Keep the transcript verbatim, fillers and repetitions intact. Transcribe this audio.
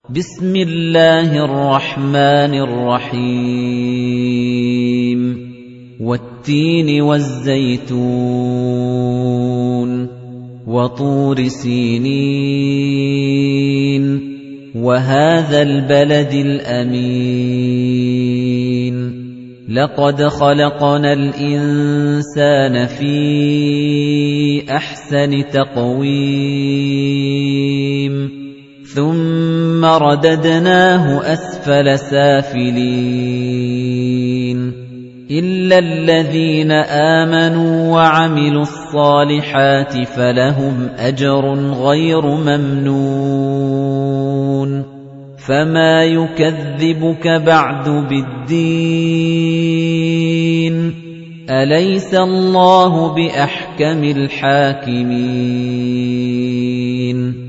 بسم الله الرحمن الرحيم والتين والزيتون وطور سينين وهذا البلد الأمين لقد خلقنا الإنسان في أحسن تقويم ثُمَّ رَدَدْنَاهُ أَسْفَلَ سَافِلِينَ إِلَّا الَّذِينَ آمَنُوا وَعَمِلُوا الصَّالِحَاتِ فَلَهُمْ أَجْرٌ غَيْرُ مَمْنُونٍ فَمَا يُكَذِّبُكَ بَعْدُ بِالدِّينِ أَلَيْسَ اللَّهُ بِأَحْكَمِ الْحَاكِمِينَ